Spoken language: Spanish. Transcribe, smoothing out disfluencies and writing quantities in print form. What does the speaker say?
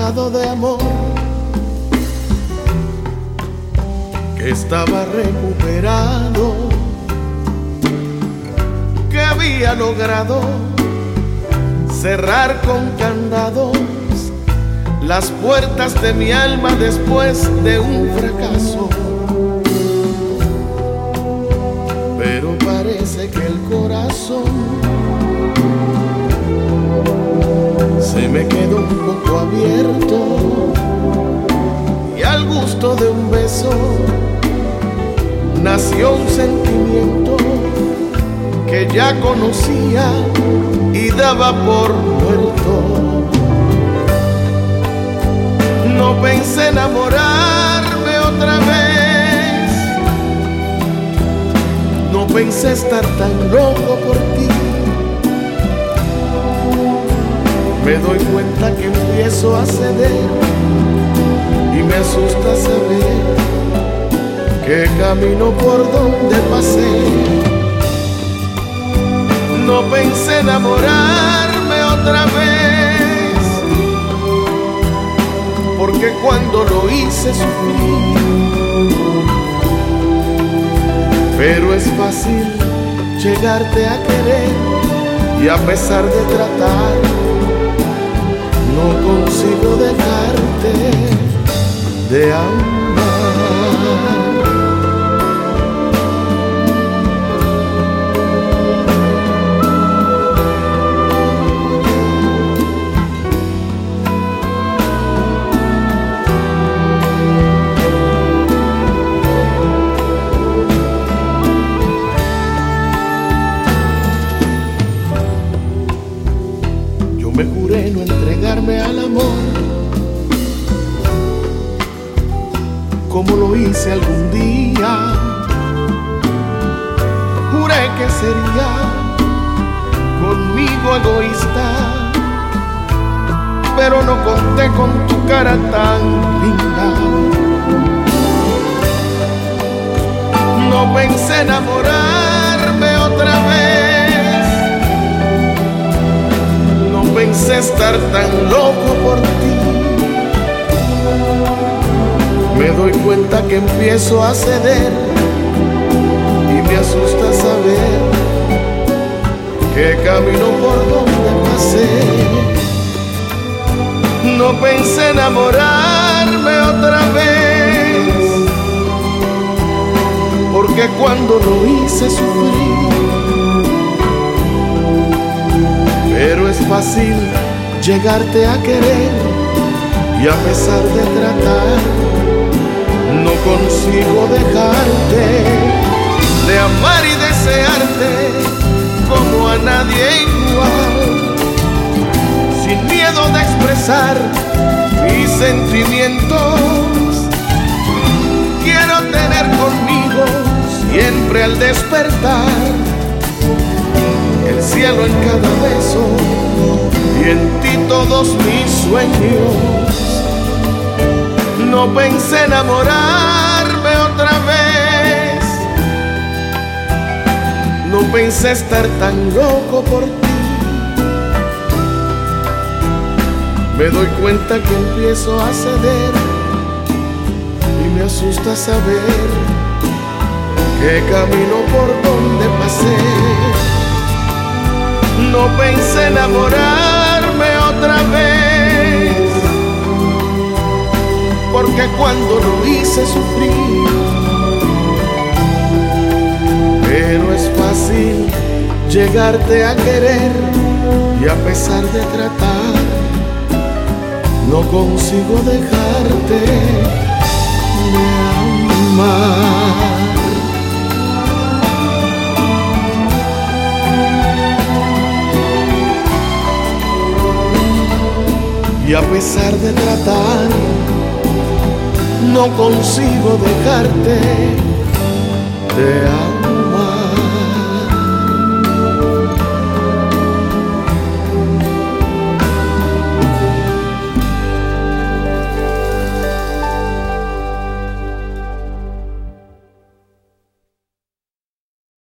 enamorado de amor, que estaba recuperado, que había logrado cerrar con candados las puertas de mi alma después de un fracaso. Pero parece que el corazón se me quedó un poco abierto, y al gusto de un beso nació un sentimiento que ya conocía y daba por muerto. No pensé enamorarme otra vez, no pensé estar tan loco por ti. Me doy cuenta que empiezo a ceder y me asusta saber que camino por donde pasé. No pensé enamorarme otra vez, porque cuando lo hice sufrí. Pero es fácil llegarte a querer, y a pesar de tratar no consigo dejarte de amar. Me juré no entregarme al amor como lo hice algún día. Juré que sería conmigo egoísta, pero no conté con tu cara tan linda. No pensé enamorarme otra vez, pensé estar tan loco por ti. Me doy cuenta que empiezo a ceder y me asusta saber que camino por donde pasé. No pensé enamorarme otra vez, porque cuando lo hice sufrí. Pero es fácil llegarte a querer, y a pesar de tratar no consigo dejarte de amar y desearte como a nadie igual, sin miedo de expresar mis sentimientos. Quiero tener conmigo siempre al despertar el cielo en cada beso, y en ti todos mis sueños. No pensé enamorarme otra vez, no pensé estar tan loco por ti. Me doy cuenta que empiezo a ceder y me asusta saber que camino por donde pasé. No pensé enamorarme otra vez, porque cuando lo hice sufrí. Pero es fácil llegarte a querer, y a pesar de tratar no consigo dejarte de amar. Y a pesar de tratar no consigo dejarte de amar.